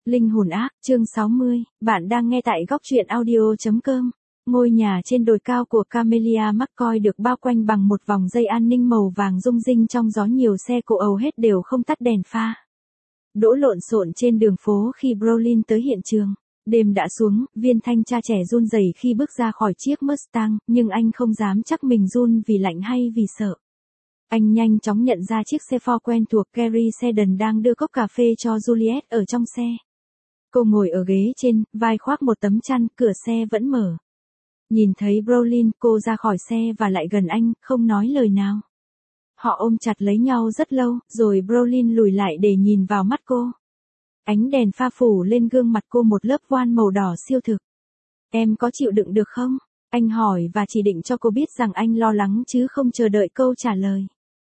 Linh hồn ác, chương 60, bạn đang nghe tại góc truyện audio.com. Ngôi nhà trên đồi cao của Camelia McCoy được bao quanh bằng một vòng dây an ninh màu vàng rung rinh trong gió, nhiều xe cộ hầu hết đều không tắt đèn pha. Đỗ lộn xộn trên đường phố khi Brolin tới hiện trường. Đêm đã xuống, viên thanh tra trẻ run rẩy khi bước ra khỏi chiếc Mustang, nhưng anh không dám chắc mình run vì lạnh hay vì sợ. Anh nhanh chóng nhận ra chiếc xe Ford quen thuộc. Carrie Seldon đang đưa cốc cà phê cho Juliet ở trong xe. Cô ngồi ở ghế trên, vai khoác một tấm chăn, cửa xe vẫn mở. Nhìn thấy Brolin, cô ra khỏi xe và lại gần anh, không nói lời nào. Họ ôm chặt lấy nhau rất lâu, rồi Brolin lùi lại để nhìn vào mắt cô. Ánh đèn pha phủ lên gương mặt cô một lớp voan màu đỏ siêu thực. Em có chịu đựng được không? Anh hỏi và chỉ định cho cô biết rằng anh lo lắng chứ không chờ đợi câu trả lời.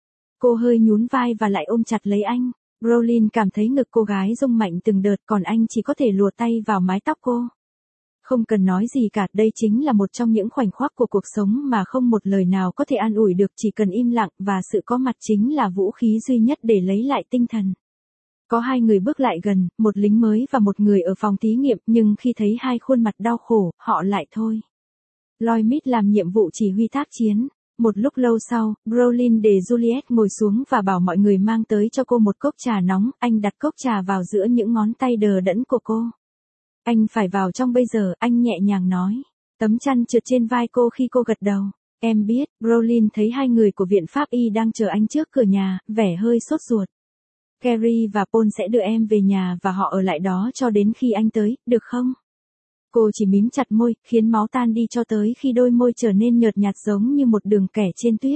Cô hơi nhún vai và lại ôm chặt lấy anh. Brolin cảm thấy ngực cô gái rung mạnh từng đợt, còn anh chỉ có thể lùa tay vào mái tóc cô. Không cần nói gì cả, đây chính là một trong những khoảnh khắc của cuộc sống mà không một lời nào có thể an ủi được, chỉ cần im lặng, và sự có mặt chính là vũ khí duy nhất để lấy lại tinh thần. Có hai người bước lại gần, một lính mới và một người ở phòng thí nghiệm, nhưng khi thấy hai khuôn mặt đau khổ, họ lại thôi. Lloyd Mid làm nhiệm vụ chỉ huy tác chiến. Một lúc lâu sau, Brolin để Juliet ngồi xuống và bảo mọi người mang tới cho cô một cốc trà nóng. Anh đặt cốc trà vào giữa những ngón tay đờ đẫn của cô. Anh phải vào trong bây giờ, anh nhẹ nhàng nói. Tấm chăn trượt trên vai cô khi cô gật đầu. Em biết. Brolin thấy hai người của viện pháp y đang chờ anh trước cửa nhà, vẻ hơi sốt ruột. Carrie và Paul sẽ đưa em về nhà và họ ở lại đó cho đến khi anh tới, được không? Cô chỉ mím chặt môi, khiến máu tan đi cho tới khi đôi môi trở nên nhợt nhạt giống như một đường kẻ trên tuyết.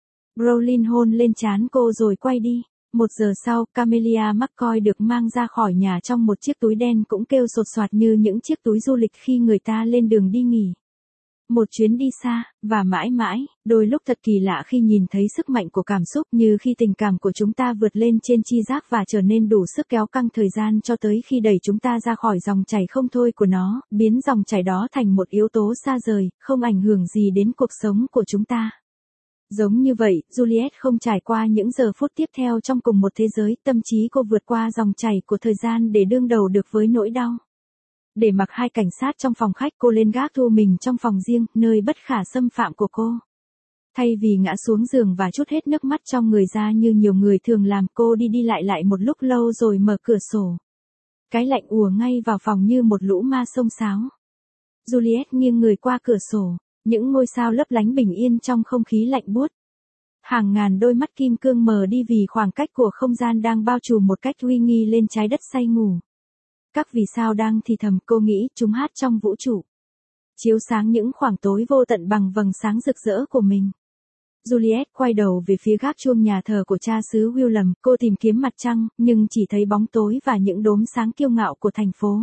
Brolin hôn lên trán cô rồi quay đi. 1 giờ sau, Camelia McCoy được mang ra khỏi nhà trong một chiếc túi đen cũng kêu sột soạt như những chiếc túi du lịch khi người ta lên đường đi nghỉ. Một chuyến đi xa, và mãi mãi, đôi lúc thật kỳ lạ khi nhìn thấy sức mạnh của cảm xúc, như khi tình cảm của chúng ta vượt lên trên tri giác và trở nên đủ sức kéo căng thời gian cho tới khi đẩy chúng ta ra khỏi dòng chảy không thôi của nó, biến dòng chảy đó thành một yếu tố xa rời, không ảnh hưởng gì đến cuộc sống của chúng ta. Giống như vậy, Juliet không trải qua những giờ phút tiếp theo trong cùng một thế giới, tâm trí cô vượt qua dòng chảy của thời gian để đương đầu được với nỗi đau. Để mặc hai cảnh sát trong phòng khách, cô lên gác thu mình trong phòng riêng, nơi bất khả xâm phạm của cô. Thay vì ngã xuống giường và trút hết nước mắt trong người ra như nhiều người thường làm, cô đi lại một lúc lâu rồi mở cửa sổ. Cái lạnh ùa ngay vào phòng như một lũ ma xông xáo. Juliet nghiêng người qua cửa sổ, những ngôi sao lấp lánh bình yên trong không khí lạnh buốt. Hàng ngàn đôi mắt kim cương mờ đi vì khoảng cách của không gian đang bao trùm một cách uy nghi lên trái đất say ngủ. Các vì sao đang thì thầm, cô nghĩ, chúng hát trong vũ trụ. Chiếu sáng những khoảng tối vô tận bằng vầng sáng rực rỡ của mình. Juliet quay đầu về phía gác chuông nhà thờ của cha xứ William, cô tìm kiếm mặt trăng, nhưng chỉ thấy bóng tối và những đốm sáng kiêu ngạo của thành phố.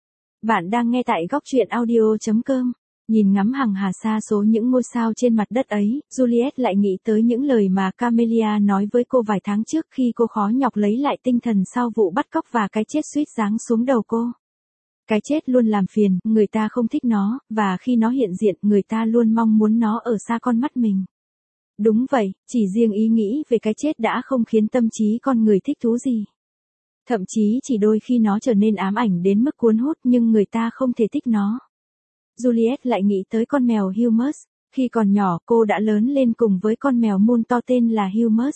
Bạn đang nghe tại góc truyện audio.com. Nhìn ngắm hằng hà xa số những ngôi sao trên mặt đất ấy, Juliet lại nghĩ tới những lời mà Camelia nói với cô vài tháng trước khi cô khó nhọc lấy lại tinh thần sau vụ bắt cóc và cái chết suýt giáng xuống đầu cô. Cái chết luôn làm phiền, người ta không thích nó, và khi nó hiện diện, người ta luôn mong muốn nó ở xa con mắt mình. Đúng vậy, chỉ riêng ý nghĩ về cái chết đã không khiến tâm trí con người thích thú gì. Thậm chí chỉ đôi khi nó trở nên ám ảnh đến mức cuốn hút, nhưng người ta không thể thích nó. Juliet lại nghĩ tới con mèo Hummus. Khi còn nhỏ, cô đã lớn lên cùng với con mèo Moon to tên là Hummus.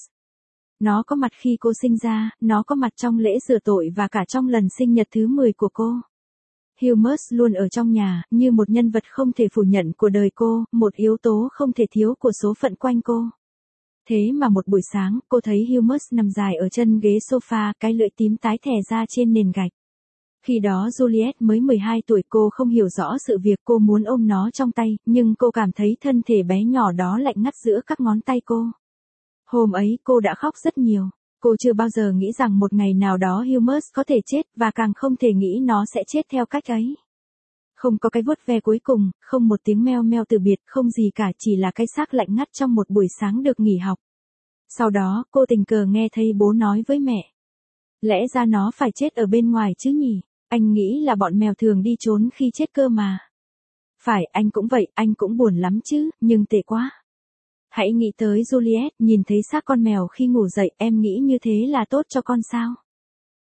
Nó có mặt khi cô sinh ra, nó có mặt trong lễ rửa tội và cả trong lần sinh nhật thứ 10 của cô. Hummus luôn ở trong nhà, như một nhân vật không thể phủ nhận của đời cô, một yếu tố không thể thiếu của số phận quanh cô. Thế mà một buổi sáng, cô thấy Hummus nằm dài ở chân ghế sofa, cái lưỡi tím tái thè ra trên nền gạch. Khi đó Juliet mới 12 tuổi, cô không hiểu rõ sự việc, cô muốn ôm nó trong tay, nhưng cô cảm thấy thân thể bé nhỏ đó lạnh ngắt giữa các ngón tay cô. Hôm ấy cô đã khóc rất nhiều. Cô chưa bao giờ nghĩ rằng một ngày nào đó Hummus có thể chết, và càng không thể nghĩ nó sẽ chết theo cách ấy. Không có cái vuốt ve cuối cùng, không một tiếng meo meo từ biệt, không gì cả, chỉ là cái xác lạnh ngắt trong một buổi sáng được nghỉ học. Sau đó, cô tình cờ nghe thấy bố nói với mẹ. Lẽ ra nó phải chết ở bên ngoài chứ nhỉ? Anh nghĩ là bọn mèo thường đi trốn khi chết cơ mà. Phải, anh cũng vậy, anh cũng buồn lắm chứ, nhưng tệ quá. Hãy nghĩ tới Juliet, nhìn thấy xác con mèo khi ngủ dậy, em nghĩ như thế là tốt cho con sao?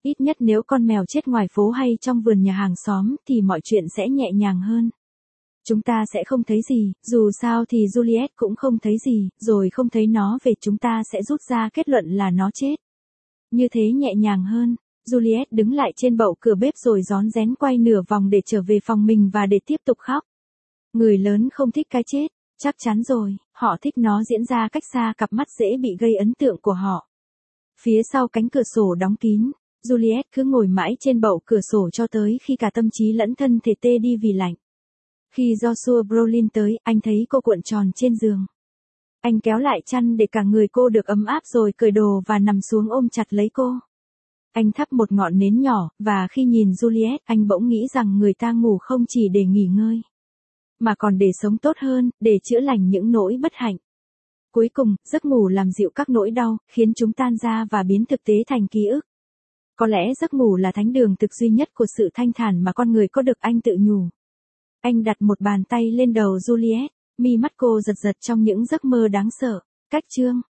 Ít nhất nếu con mèo chết ngoài phố hay trong vườn nhà hàng xóm thì mọi chuyện sẽ nhẹ nhàng hơn. Chúng ta sẽ không thấy gì, dù sao thì Juliet cũng không thấy gì, rồi không thấy nó về chúng ta sẽ rút ra kết luận là nó chết. Như thế nhẹ nhàng hơn. Juliet đứng lại trên bậu cửa bếp rồi rón rén quay nửa vòng để trở về phòng mình và để tiếp tục khóc. Người lớn không thích cái chết, chắc chắn rồi, họ thích nó diễn ra cách xa cặp mắt dễ bị gây ấn tượng của họ. Phía sau cánh cửa sổ đóng kín, Juliet cứ ngồi mãi trên bậu cửa sổ cho tới khi cả tâm trí lẫn thân thể tê đi vì lạnh. Khi Joshua Brolin tới, anh thấy cô cuộn tròn trên giường. Anh kéo lại chăn để cả người cô được ấm áp rồi cởi đồ và nằm xuống ôm chặt lấy cô. Anh thắp một ngọn nến nhỏ, và khi nhìn Juliet, anh bỗng nghĩ rằng người ta ngủ không chỉ để nghỉ ngơi, mà còn để sống tốt hơn, để chữa lành những nỗi bất hạnh. Cuối cùng, giấc ngủ làm dịu các nỗi đau, khiến chúng tan ra và biến thực tế thành ký ức. Có lẽ giấc ngủ là thánh đường thực duy nhất của sự thanh thản mà con người có được, anh tự nhủ. Anh đặt một bàn tay lên đầu Juliet, mi mắt cô giật giật trong những giấc mơ đáng sợ. Cách chương